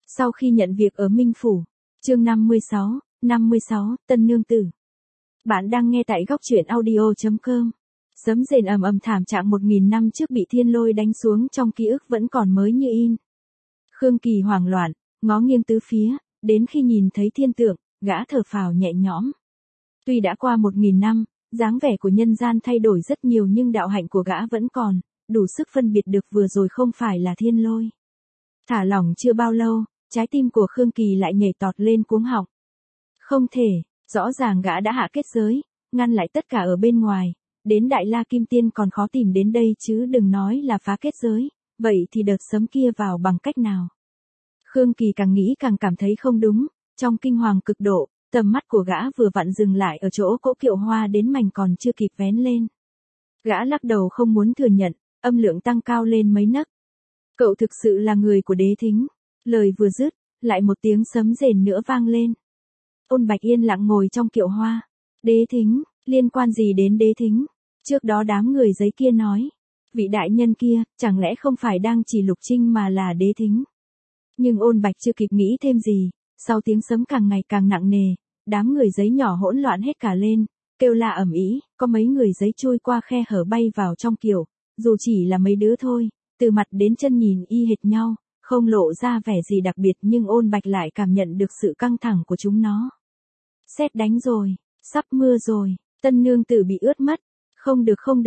Sau khi nhận việc ở Minh Phủ, chương 56, Tân Nương Tử. Bạn đang nghe tại góc truyện audio.com. Sấm rền ầm ầm thảm trạng 1000 năm trước bị thiên lôi đánh xuống trong ký ức vẫn còn mới như in. Khương Kỳ hoảng loạn, ngó nghiêng tứ phía, đến khi nhìn thấy thiên tượng, gã thở phào nhẹ nhõm. Tuy đã qua 1000 năm, dáng vẻ của nhân gian thay đổi rất nhiều nhưng đạo hạnh của gã vẫn còn, đủ sức phân biệt được vừa rồi không phải là thiên lôi. Thả lỏng chưa bao lâu, trái tim của Khương Kỳ lại nhảy tọt lên cuống họng. Không thể, rõ ràng gã đã hạ kết giới, ngăn lại tất cả ở bên ngoài, đến Đại La Kim Tiên còn khó tìm đến đây chứ đừng nói là phá kết giới, vậy thì đợt sấm kia vào bằng cách nào? Khương Kỳ càng nghĩ càng cảm thấy không đúng, trong kinh hoàng cực độ, tầm mắt của gã vừa vặn dừng lại ở chỗ cỗ kiệu hoa đến mảnh còn chưa kịp vén lên. Gã lắc đầu không muốn thừa nhận, âm lượng tăng cao lên mấy nấc. Cậu thực sự là người của Đế Thính. Lời vừa dứt, lại một tiếng sấm rền nữa vang lên. Ôn Bạch yên lặng ngồi trong kiệu hoa. Đế Thính, liên quan gì đến Đế Thính? Trước đó đám người giấy kia nói. Vị đại nhân kia, chẳng lẽ không phải đang chỉ Lục Trinh mà là Đế Thính? Nhưng Ôn Bạch chưa kịp nghĩ thêm gì, sau tiếng sấm càng ngày càng nặng nề, đám người giấy nhỏ hỗn loạn hết cả lên, kêu la ầm ĩ, có mấy người giấy chui qua khe hở bay vào trong kiệu, dù chỉ là mấy đứa thôi, từ mặt đến chân nhìn y hệt nhau, không lộ ra vẻ gì đặc biệt nhưng Ôn Bạch lại cảm nhận được sự căng thẳng của chúng nó. Sét đánh rồi, sắp mưa rồi, Tân Nương Tử bị ướt mất, không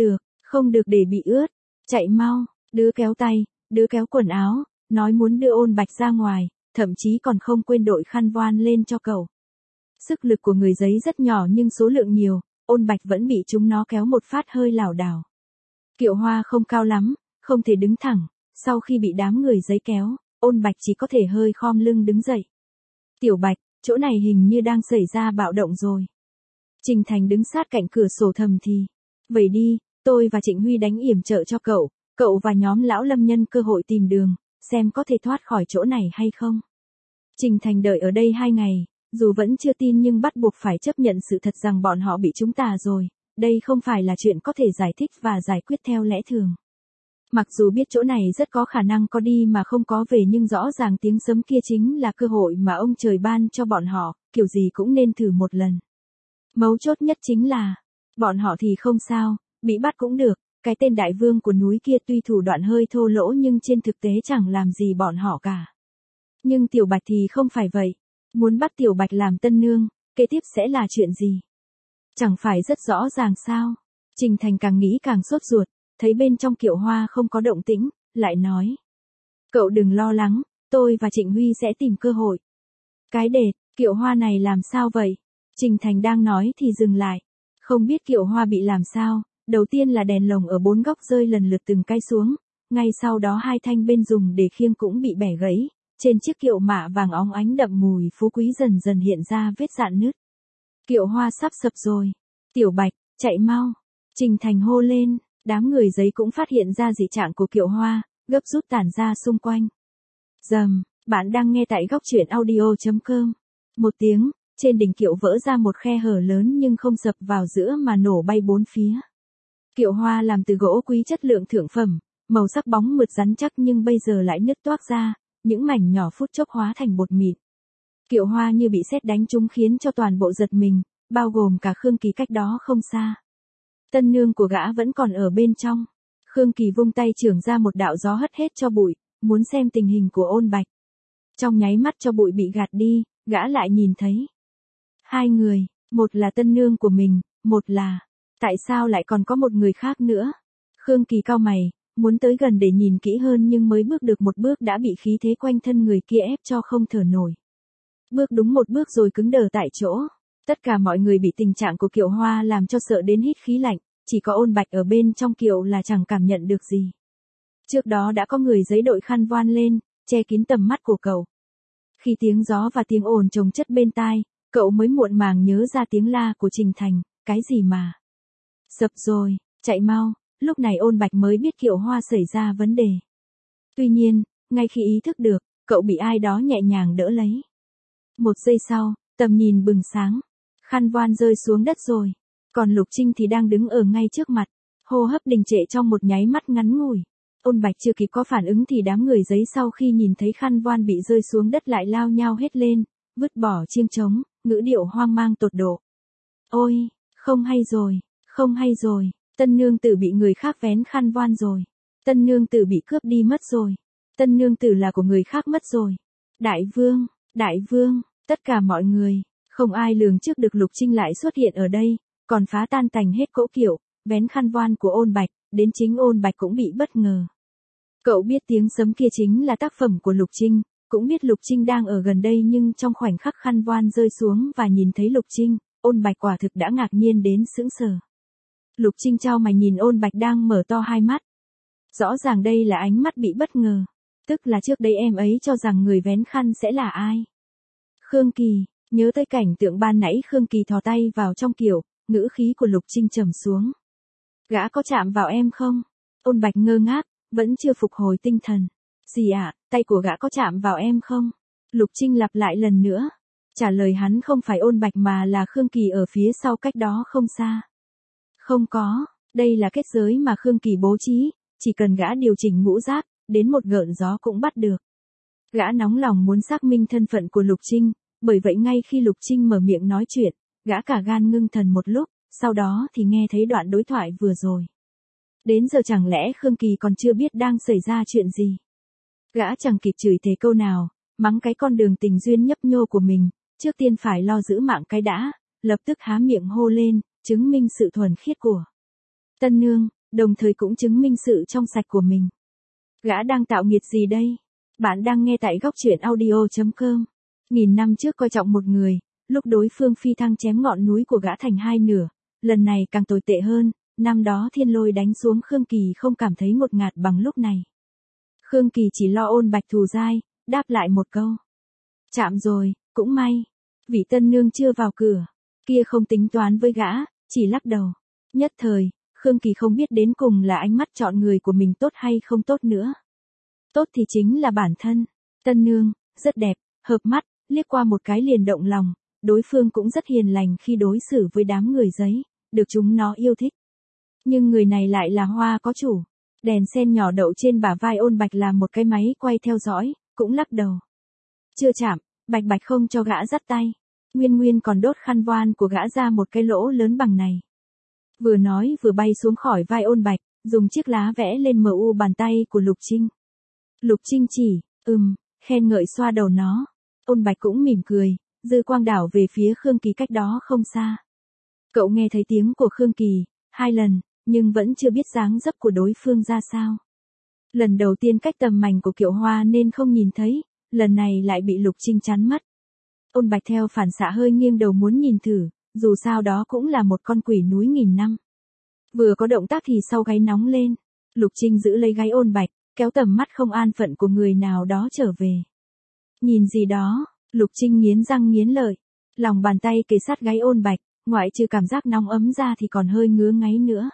được để bị ướt, chạy mau, đứa kéo tay, đứa kéo quần áo, nói muốn đưa Ôn Bạch ra ngoài, thậm chí còn không quên đội khăn voan lên cho cậu. Sức lực của người giấy rất nhỏ nhưng số lượng nhiều, Ôn Bạch vẫn bị chúng nó kéo một phát hơi lảo đảo. Kiệu hoa không cao lắm, không thể đứng thẳng, sau khi bị đám người giấy kéo, Ôn Bạch chỉ có thể hơi khom lưng đứng dậy. Tiểu Bạch, chỗ này hình như đang xảy ra bạo động rồi. Trình Thành đứng sát cạnh cửa sổ thầm thì. Vậy đi, tôi và Trịnh Huy đánh yểm trợ cho cậu và nhóm lão lâm nhân cơ hội tìm đường, xem có thể thoát khỏi chỗ này hay không. Trình Thành đợi ở đây 2 ngày, dù vẫn chưa tin nhưng bắt buộc phải chấp nhận sự thật rằng bọn họ bị chúng ta rồi, đây không phải là chuyện có thể giải thích và giải quyết theo lẽ thường. Mặc dù biết chỗ này rất có khả năng có đi mà không có về nhưng rõ ràng tiếng sấm kia chính là cơ hội mà ông trời ban cho bọn họ, kiểu gì cũng nên thử một lần. Mấu chốt nhất chính là, bọn họ thì không sao, bị bắt cũng được, cái tên đại vương của núi kia tuy thủ đoạn hơi thô lỗ nhưng trên thực tế chẳng làm gì bọn họ cả. Nhưng Tiểu Bạch thì không phải vậy, muốn bắt Tiểu Bạch làm tân nương, kế tiếp sẽ là chuyện gì? Chẳng phải rất rõ ràng sao? Trình Thành càng nghĩ càng sốt ruột, thấy bên trong kiệu hoa không có động tĩnh, lại nói. Cậu đừng lo lắng, tôi và Trịnh Huy sẽ tìm cơ hội. Cái đệt, kiệu hoa này làm sao vậy? Trình Thành đang nói thì dừng lại. Không biết kiệu hoa bị làm sao, đầu tiên là đèn lồng ở 4 góc rơi lần lượt từng cái xuống, ngay sau đó 2 thanh bên dùng để khiêng cũng bị bẻ gãy, trên chiếc kiệu mạ vàng óng ánh đậm mùi phú quý dần dần hiện ra vết rạn nứt. Kiệu hoa sắp sập rồi. Tiểu Bạch, chạy mau. Trình Thành hô lên. Đám người giấy cũng phát hiện ra dị trạng của kiệu hoa, gấp rút tản ra xung quanh. Rầm, bạn đang nghe tại góc truyện audio.com. Một tiếng, trên đỉnh kiệu vỡ ra một khe hở lớn nhưng không sập vào giữa mà nổ bay 4 phía. Kiệu hoa làm từ gỗ quý chất lượng thượng phẩm, màu sắc bóng mượt rắn chắc nhưng bây giờ lại nứt toác ra, những mảnh nhỏ phút chốc hóa thành bột mịn. Kiệu hoa như bị sét đánh trúng khiến cho toàn bộ giật mình, bao gồm cả Khương Kỳ cách đó không xa. Tân nương của gã vẫn còn ở bên trong. Khương Kỳ vung tay chưởng ra một đạo gió hất hết cho bụi, muốn xem tình hình của Ôn Bạch. Trong nháy mắt cho bụi bị gạt đi, gã lại nhìn thấy. 2 người, một là tân nương của mình, một là, tại sao lại còn có một người khác nữa? Khương Kỳ cau mày, muốn tới gần để nhìn kỹ hơn nhưng mới bước được một bước đã bị khí thế quanh thân người kia ép cho không thở nổi. Bước đúng một bước rồi cứng đờ tại chỗ. Tất cả mọi người bị tình trạng của kiệu hoa làm cho sợ đến hít khí lạnh, chỉ có Ôn Bạch ở bên trong kiệu là chẳng cảm nhận được gì. Trước đó đã có người giấy đội khăn voan lên, che kín tầm mắt của cậu. Khi tiếng gió và tiếng ồn chồng chất bên tai, cậu mới muộn màng nhớ ra tiếng la của Trình Thành, cái gì mà. Sập rồi, chạy mau, lúc này Ôn Bạch mới biết kiệu hoa xảy ra vấn đề. Tuy nhiên, ngay khi ý thức được, cậu bị ai đó nhẹ nhàng đỡ lấy. 1 giây sau, tầm nhìn bừng sáng. Khăn voan rơi xuống đất rồi, còn Lục Trinh thì đang đứng ở ngay trước mặt, hô hấp đình trệ trong một nháy mắt ngắn ngủi. Ôn Bạch chưa kịp có phản ứng thì đám người giấy sau khi nhìn thấy khăn voan bị rơi xuống đất lại lao nhao hết lên, vứt bỏ chiêng trống, ngữ điệu hoang mang tột độ. Ôi, không hay rồi, không hay rồi, tân nương tử bị người khác vén khăn voan rồi. Tân nương tử bị cướp đi mất rồi. Tân nương tử là của người khác mất rồi. Đại vương, tất cả mọi người, không ai lường trước được Lục Trinh lại xuất hiện ở đây, còn phá tan tành hết cỗ kiệu, vén khăn voan của Ôn Bạch, đến chính Ôn Bạch cũng bị bất ngờ. Cậu biết tiếng sấm kia chính là tác phẩm của Lục Trinh, cũng biết Lục Trinh đang ở gần đây nhưng trong khoảnh khắc khăn voan rơi xuống và nhìn thấy Lục Trinh, Ôn Bạch quả thực đã ngạc nhiên đến sững sờ. Lục Trinh chau mày nhìn Ôn Bạch đang mở to hai mắt. Rõ ràng đây là ánh mắt bị bất ngờ, tức là trước đây em ấy cho rằng người vén khăn sẽ là ai. Khương Kỳ, nhớ tới cảnh tượng ban nãy Khương Kỳ thò tay vào trong kiệu, ngữ khí của Lục Trinh trầm xuống. Gã có chạm vào em không? Ôn Bạch ngơ ngác, vẫn chưa phục hồi tinh thần. Gì ạ, tay của gã có chạm vào em không? Lục Trinh lặp lại lần nữa. Trả lời hắn không phải Ôn Bạch mà là Khương Kỳ ở phía sau cách đó không xa. Không có, đây là kết giới mà Khương Kỳ bố trí, chỉ cần gã điều chỉnh ngũ giác, đến một gợn gió cũng bắt được. Gã nóng lòng muốn xác minh thân phận của Lục Trinh, bởi vậy ngay khi Lục Trinh mở miệng nói chuyện, gã cả gan ngưng thần một lúc, sau đó thì nghe thấy đoạn đối thoại vừa rồi. Đến giờ chẳng lẽ Khương Kỳ còn chưa biết đang xảy ra chuyện gì? Gã chẳng kịp chửi thề câu nào, mắng cái con đường tình duyên nhấp nhô của mình, trước tiên phải lo giữ mạng cái đã, lập tức há miệng hô lên, chứng minh sự thuần khiết của tân nương, đồng thời cũng chứng minh sự trong sạch của mình. Gã đang tạo nghiệt gì đây? Bạn đang nghe tại góc truyện audio.com. Nghìn năm trước coi trọng một người, lúc đối phương phi thăng chém ngọn núi của gã thành hai nửa, lần này càng tồi tệ hơn, năm đó thiên lôi đánh xuống Khương Kỳ không cảm thấy ngột ngạt bằng lúc này. Khương Kỳ chỉ lo Ôn Bạch thù dai, đáp lại một câu. Chạm rồi, cũng may. Vị tân nương chưa vào cửa, kia không tính toán với gã, chỉ lắc đầu. Nhất thời, Khương Kỳ không biết đến cùng là ánh mắt chọn người của mình tốt hay không tốt nữa. Tốt thì chính là bản thân. Tân nương, rất đẹp, hợp mắt, liếc qua một cái liền động lòng, đối phương cũng rất hiền lành khi đối xử với đám người giấy, được chúng nó yêu thích. Nhưng người này lại là Hoa có chủ. Đèn sen nhỏ đậu trên bả vai Ôn Bạch là một cái máy quay theo dõi, cũng lắc đầu. Chưa chạm, Bạch Bạch không cho gã dắt tay. Nguyên Nguyên còn đốt khăn voan của gã ra một cái lỗ lớn bằng này. Vừa nói vừa bay xuống khỏi vai Ôn Bạch, dùng chiếc lá vẽ lên mu bàn tay của Lục Trinh. Lục Trinh chỉ, khen ngợi xoa đầu nó. Ôn Bạch cũng mỉm cười, dư quang đảo về phía Khương Kỳ cách đó không xa. Cậu nghe thấy tiếng của Khương Kỳ, 2 lần, nhưng vẫn chưa biết dáng dấp của đối phương ra sao. Lần đầu tiên cách tầm mảnh của Kiệu Hoa nên không nhìn thấy, lần này lại bị Lục Trinh chắn mắt. Ôn Bạch theo phản xạ hơi nghiêng đầu muốn nhìn thử, dù sao đó cũng là một con quỷ núi nghìn năm. Vừa có động tác thì sau gáy nóng lên, Lục Trinh giữ lấy gáy Ôn Bạch, kéo tầm mắt không an phận của người nào đó trở về. Nhìn gì đó, Lục Trinh nghiến răng nghiến lợi, lòng bàn tay kề sát gáy Ôn Bạch, ngoại trừ cảm giác nóng ấm ra thì còn hơi ngứa ngáy nữa.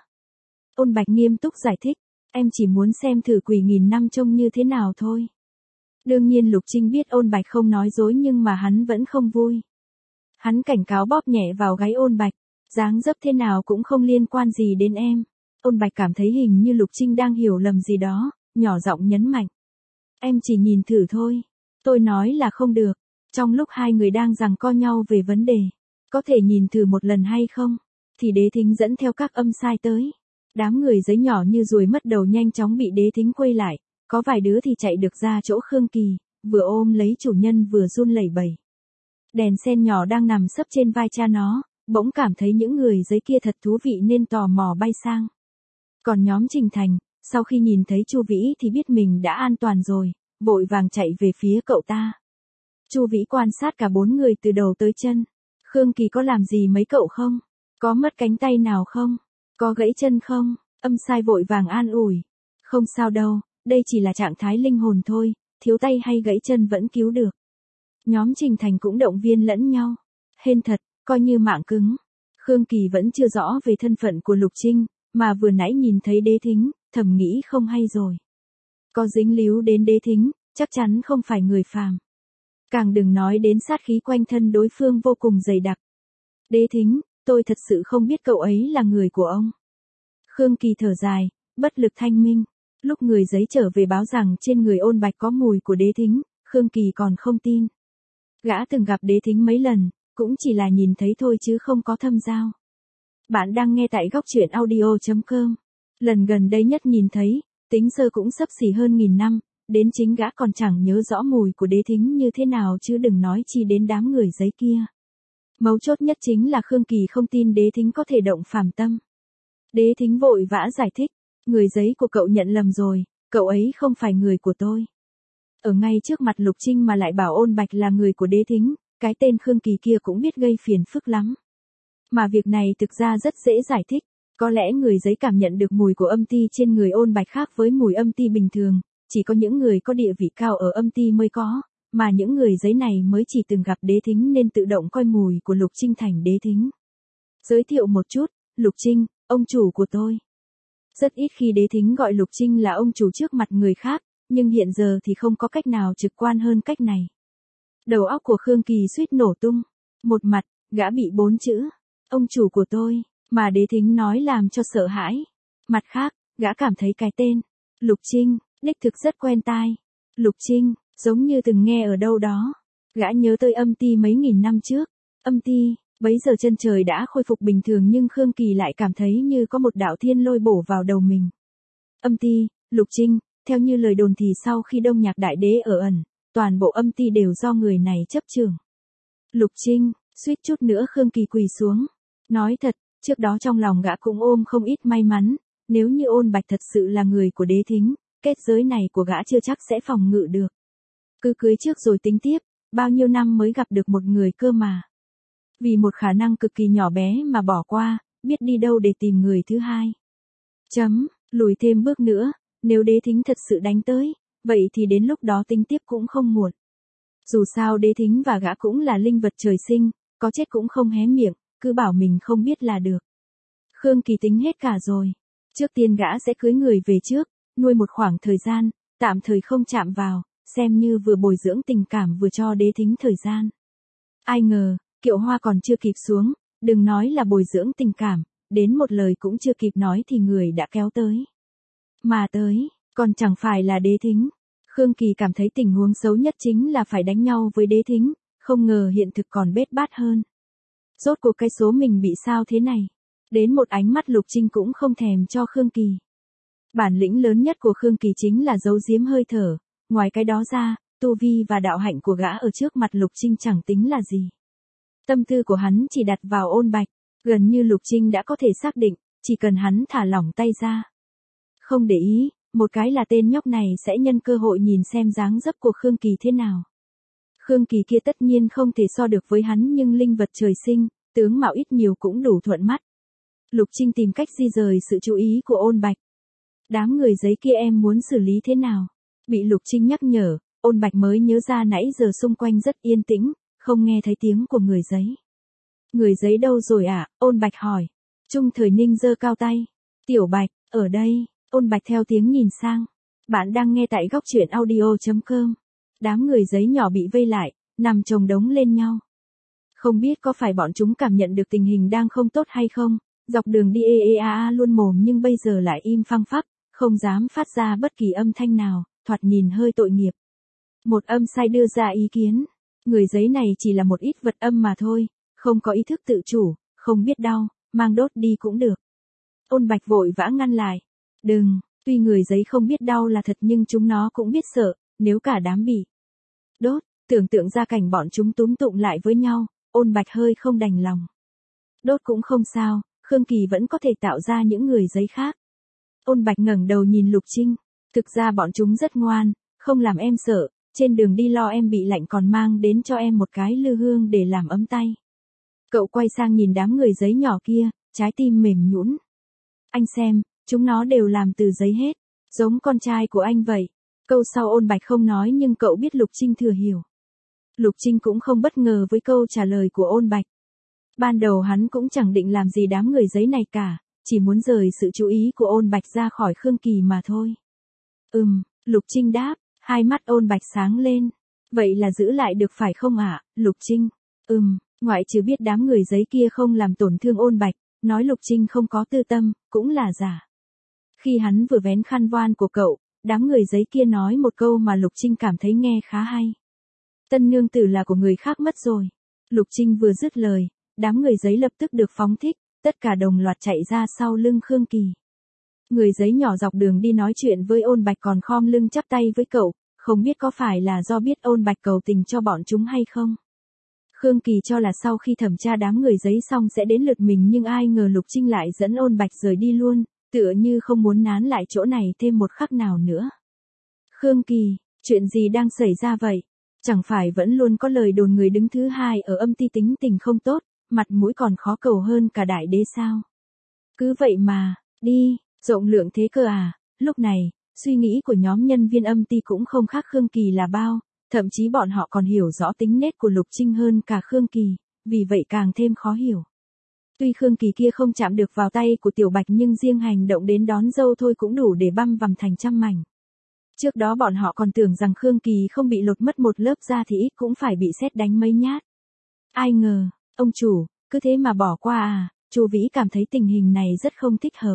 Ôn Bạch nghiêm túc giải thích, em chỉ muốn xem thử quỷ nghìn năm trông như thế nào thôi. Đương nhiên Lục Trinh biết Ôn Bạch không nói dối nhưng mà hắn vẫn không vui. Hắn cảnh cáo bóp nhẹ vào gáy Ôn Bạch, dáng dấp thế nào cũng không liên quan gì đến em. Ôn Bạch cảm thấy hình như Lục Trinh đang hiểu lầm gì đó, nhỏ giọng nhấn mạnh. Em chỉ nhìn thử thôi. Tôi nói là không được. Trong lúc hai người đang giằng co nhau về vấn đề, có thể nhìn thử một lần hay không, thì Đế Thính dẫn theo các âm sai tới. Đám người giấy nhỏ như ruồi mất đầu nhanh chóng bị Đế Thính quay lại, có vài đứa thì chạy được ra chỗ Khương Kỳ, vừa ôm lấy chủ nhân vừa run lẩy bẩy. Đèn sen nhỏ đang nằm sấp trên vai cha nó, bỗng cảm thấy những người giấy kia thật thú vị nên tò mò bay sang. Còn nhóm Trình Thành, sau khi nhìn thấy Chu Vĩ thì biết mình đã an toàn rồi, vội vàng chạy về phía cậu ta. Chu Vĩ quan sát cả 4 người từ đầu tới chân. Khương Kỳ có làm gì mấy cậu không? Có mất cánh tay nào không? Có gãy chân không? Âm sai vội vàng an ủi. Không sao đâu, đây chỉ là trạng thái linh hồn thôi, thiếu tay hay gãy chân vẫn cứu được. Nhóm Trình Thành cũng động viên lẫn nhau. Hên thật, coi như mạng cứng. Khương Kỳ vẫn chưa rõ về thân phận của Lục Trinh, mà vừa nãy nhìn thấy Đế Thính, thầm nghĩ không hay rồi. Có dính líu đến Đế Thính, chắc chắn không phải người phàm. Càng đừng nói đến sát khí quanh thân đối phương vô cùng dày đặc. Đế Thính, tôi thật sự không biết cậu ấy là người của ông. Khương Kỳ thở dài, bất lực thanh minh. Lúc người giấy trở về báo rằng trên người Ôn Bạch có mùi của Đế Thính, Khương Kỳ còn không tin. Gã từng gặp Đế Thính mấy lần, cũng chỉ là nhìn thấy thôi chứ không có thâm giao. Bạn đang nghe tại góc truyện audio.com. Lần gần đây nhất nhìn thấy, tính sơ cũng sắp xỉ hơn 1000 năm, đến chính gã còn chẳng nhớ rõ mùi của Đế Thính như thế nào chứ đừng nói chi đến đám người giấy kia. Mấu chốt nhất chính là Khương Kỳ không tin Đế Thính có thể động phàm tâm. Đế Thính vội vã giải thích, người giấy của cậu nhận lầm rồi, cậu ấy không phải người của tôi. Ở ngay trước mặt Lục Trinh mà lại bảo Ôn Bạch là người của Đế Thính, cái tên Khương Kỳ kia cũng biết gây phiền phức lắm. Mà việc này thực ra rất dễ giải thích, có lẽ người giấy cảm nhận được mùi của âm ti trên người Ôn Bạch khác với mùi âm ti bình thường, chỉ có những người có địa vị cao ở âm ti mới có, mà những người giấy này mới chỉ từng gặp Đế Thính nên tự động coi mùi của Lục Trinh thành Đế Thính. Giới thiệu một chút, Lục Trinh, ông chủ của tôi. Rất ít khi Đế Thính gọi Lục Trinh là ông chủ trước mặt người khác, nhưng hiện giờ thì không có cách nào trực quan hơn cách này. Đầu óc của Khương Kỳ suýt nổ tung. Một mặt, gã bị 4 chữ, ông chủ của tôi, mà Đế Thính nói làm cho sợ hãi. Mặt khác, gã cảm thấy cái tên, Lục Trinh, đích thực rất quen tai. Lục Trinh, giống như từng nghe ở đâu đó. Gã nhớ tới âm ti mấy nghìn năm trước. Âm ti, bấy giờ chân trời đã khôi phục bình thường nhưng Khương Kỳ lại cảm thấy như có một đạo thiên lôi bổ vào đầu mình. Âm ti, Lục Trinh, theo như lời đồn thì sau khi Đông Nhạc Đại Đế ở ẩn, toàn bộ âm ti đều do người này chấp chưởng. Lục Trinh, suýt chút nữa Khương Kỳ quỳ xuống. Nói thật, trước đó trong lòng gã cũng ôm không ít may mắn, nếu như Ôn Bạch thật sự là người của Đế Thính, kết giới này của gã chưa chắc sẽ phòng ngự được. Cứ cưới trước rồi tính tiếp, bao nhiêu năm mới gặp được một người cơ mà. Vì một khả năng cực kỳ nhỏ bé mà bỏ qua, biết đi đâu để tìm người thứ hai. Lùi thêm bước nữa, nếu Đế Thính thật sự đánh tới, vậy thì đến lúc đó tính tiếp cũng không muộn. Dù sao Đế Thính và gã cũng là linh vật trời sinh, có chết cũng không hé miệng, cứ bảo mình không biết là được. Khương Kỳ tính hết cả rồi. Trước tiên gã sẽ cưới người về trước, nuôi một khoảng thời gian, tạm thời không chạm vào, xem như vừa bồi dưỡng tình cảm vừa cho Đế Thính thời gian. Ai ngờ, Kiệu Hoa còn chưa kịp xuống, đừng nói là bồi dưỡng tình cảm, đến một lời cũng chưa kịp nói thì người đã kéo tới. Mà tới, còn chẳng phải là Đế Thính. Khương Kỳ cảm thấy tình huống xấu nhất chính là phải đánh nhau với Đế Thính, không ngờ hiện thực còn bết bát hơn. Rốt cuộc cái số mình bị sao thế này? Đến một ánh mắt Lục Trinh cũng không thèm cho Khương Kỳ. Bản lĩnh lớn nhất của Khương Kỳ chính là giấu giếm hơi thở, ngoài cái đó ra, tu vi và đạo hạnh của gã ở trước mặt Lục Trinh chẳng tính là gì. Tâm tư của hắn chỉ đặt vào Ôn Bạch, gần như Lục Trinh đã có thể xác định, chỉ cần hắn thả lỏng tay ra. Không để ý, một cái là tên nhóc này sẽ nhân cơ hội nhìn xem dáng dấp của Khương Kỳ thế nào. Khương Kỳ kia tất nhiên không thể so được với hắn nhưng linh vật trời sinh, tướng mạo ít nhiều cũng đủ thuận mắt. Lục Trinh tìm cách di rời sự chú ý của Ôn Bạch. Đám người giấy kia em muốn xử lý thế nào? Bị Lục Trinh nhắc nhở, Ôn Bạch mới nhớ ra nãy giờ xung quanh rất yên tĩnh, không nghe thấy tiếng của người giấy. Người giấy đâu rồi ạ? Ôn Bạch hỏi. Trung Thời Ninh giơ cao tay. Tiểu Bạch, ở đây. Ôn Bạch theo tiếng nhìn sang. Bạn đang nghe tại góc truyện audio.com. Đám người giấy nhỏ bị vây lại, nằm chồng đống lên nhau. Không biết có phải bọn chúng cảm nhận được tình hình đang không tốt hay không, dọc đường đi luôn mồm nhưng bây giờ lại im phăng phắc, không dám phát ra bất kỳ âm thanh nào, thoạt nhìn hơi tội nghiệp. Một âm sai đưa ra ý kiến. Người giấy này chỉ là một ít vật âm mà thôi, không có ý thức tự chủ, không biết đau, mang đốt đi cũng được. Ôn Bạch vội vã ngăn lại. Đừng, tuy người giấy không biết đau là thật nhưng chúng nó cũng biết sợ, nếu cả đám bị đốt, tưởng tượng ra cảnh bọn chúng túm tụm lại với nhau, Ôn Bạch hơi không đành lòng. Đốt cũng không sao, Khương Kỳ vẫn có thể tạo ra những người giấy khác. Ôn Bạch ngẩng đầu nhìn Lục Trinh, thực ra bọn chúng rất ngoan, không làm em sợ, trên đường đi lo em bị lạnh còn mang đến cho em một cái lư hương để làm ấm tay. Cậu quay sang nhìn đám người giấy nhỏ kia, trái tim mềm nhũn. Anh xem, chúng nó đều làm từ giấy hết, giống con trai của anh vậy. Câu sau Ôn Bạch không nói nhưng cậu biết Lục Trinh thừa hiểu. Lục Trinh cũng không bất ngờ với câu trả lời của Ôn Bạch. Ban đầu hắn cũng chẳng định làm gì đám người giấy này cả, chỉ muốn rời sự chú ý của Ôn Bạch ra khỏi Khương Kỳ mà thôi. Lục Trinh đáp, hai mắt Ôn Bạch sáng lên. Vậy là giữ lại được phải không ạ, Lục Trinh? Ngoại trừ biết đám người giấy kia không làm tổn thương Ôn Bạch, nói Lục Trinh không có tư tâm, cũng là giả. Khi hắn vừa vén khăn voan của cậu, đám người giấy kia nói một câu mà Lục Trinh cảm thấy nghe khá hay. Tân nương tử là của người khác mất rồi. Lục Trinh vừa dứt lời, đám người giấy lập tức được phóng thích, tất cả đồng loạt chạy ra sau lưng Khương Kỳ. Người giấy nhỏ dọc đường đi nói chuyện với Ôn Bạch còn khom lưng chắp tay với cậu, không biết có phải là do biết Ôn Bạch cầu tình cho bọn chúng hay không. Khương Kỳ cho là sau khi thẩm tra đám người giấy xong sẽ đến lượt mình, nhưng ai ngờ Lục Trinh lại dẫn Ôn Bạch rời đi luôn, tựa như không muốn nán lại chỗ này thêm một khắc nào nữa. Khương Kỳ, chuyện gì đang xảy ra vậy? Chẳng phải vẫn luôn có lời đồn người đứng thứ hai ở âm ty tính tình không tốt, mặt mũi còn khó cầu hơn cả đại đế sao? Cứ vậy mà, đi, rộng lượng thế cơ à? Lúc này, suy nghĩ của nhóm nhân viên âm ty cũng không khác Khương Kỳ là bao, thậm chí bọn họ còn hiểu rõ tính nết của Lục Trinh hơn cả Khương Kỳ, vì vậy càng thêm khó hiểu. Tuy Khương Kỳ kia không chạm được vào tay của Tiểu Bạch nhưng riêng hành động đến đón dâu thôi cũng đủ để băm vằm thành trăm mảnh. Trước đó bọn họ còn tưởng rằng Khương Kỳ không bị lột mất một lớp da thì ít cũng phải bị sét đánh mấy nhát. Ai ngờ, ông chủ, cứ thế mà bỏ qua à? Chu Vĩ cảm thấy tình hình này rất không thích hợp.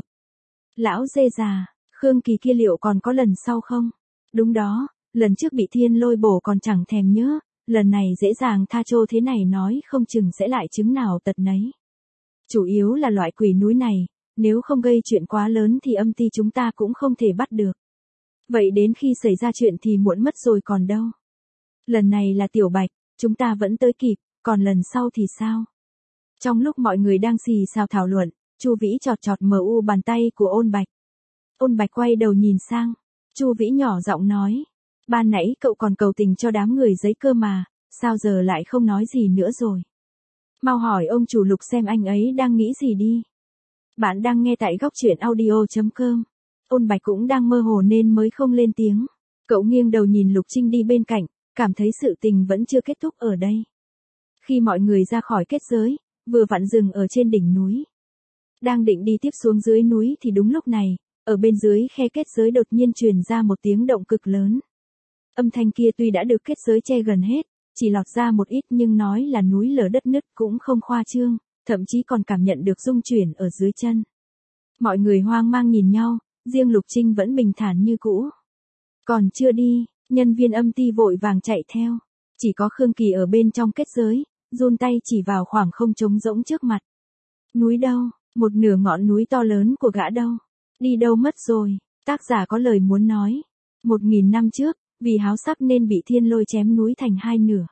Lão dê già, Khương Kỳ kia liệu còn có lần sau không? Đúng đó, lần trước bị thiên lôi bổ còn chẳng thèm nhớ, lần này dễ dàng tha trô thế này nói không chừng sẽ lại chứng nào tật nấy. Chủ yếu là loại quỷ núi này, nếu không gây chuyện quá lớn thì âm ty chúng ta cũng không thể bắt được. Vậy đến khi xảy ra chuyện thì muộn mất rồi còn đâu. Lần này là Tiểu Bạch, chúng ta vẫn tới kịp, còn lần sau thì sao? Trong lúc mọi người đang xì xào thảo luận, Chu Vĩ chọt chọt mu bàn tay của Ôn Bạch. Ôn Bạch quay đầu nhìn sang, Chu Vĩ nhỏ giọng nói, ban nãy cậu còn cầu tình cho đám người giấy cơ mà, sao giờ lại không nói gì nữa rồi? Mau hỏi ông chủ Lục xem anh ấy đang nghĩ gì đi. Bạn đang nghe tại góc truyện audio.com. Ôn Bạch cũng đang mơ hồ nên mới không lên tiếng. Cậu nghiêng đầu nhìn Lục Trinh đi bên cạnh, cảm thấy sự tình vẫn chưa kết thúc ở đây. Khi mọi người ra khỏi kết giới, vừa vặn dừng ở trên đỉnh núi. Đang định đi tiếp xuống dưới núi thì đúng lúc này, ở bên dưới khe kết giới đột nhiên truyền ra một tiếng động cực lớn. Âm thanh kia tuy đã được kết giới che gần hết, chỉ lọt ra một ít nhưng nói là núi lở đất nứt cũng không khoa trương, thậm chí còn cảm nhận được rung chuyển ở dưới chân. Mọi người hoang mang nhìn nhau, riêng Lục Trinh vẫn bình thản như cũ. Còn chưa đi, nhân viên âm ty vội vàng chạy theo. Chỉ có Khương Kỳ ở bên trong kết giới, run tay chỉ vào khoảng không trống rỗng trước mặt. Núi đâu, một nửa ngọn núi to lớn của gã đâu, đi đâu mất rồi, tác giả có lời muốn nói. 1000 năm trước, vì háo sắc nên bị thiên lôi chém núi thành hai nửa.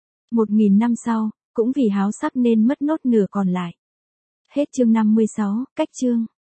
1000 năm sau, cũng vì háo sắc nên mất nốt nửa còn lại. Hết chương 56, cách chương.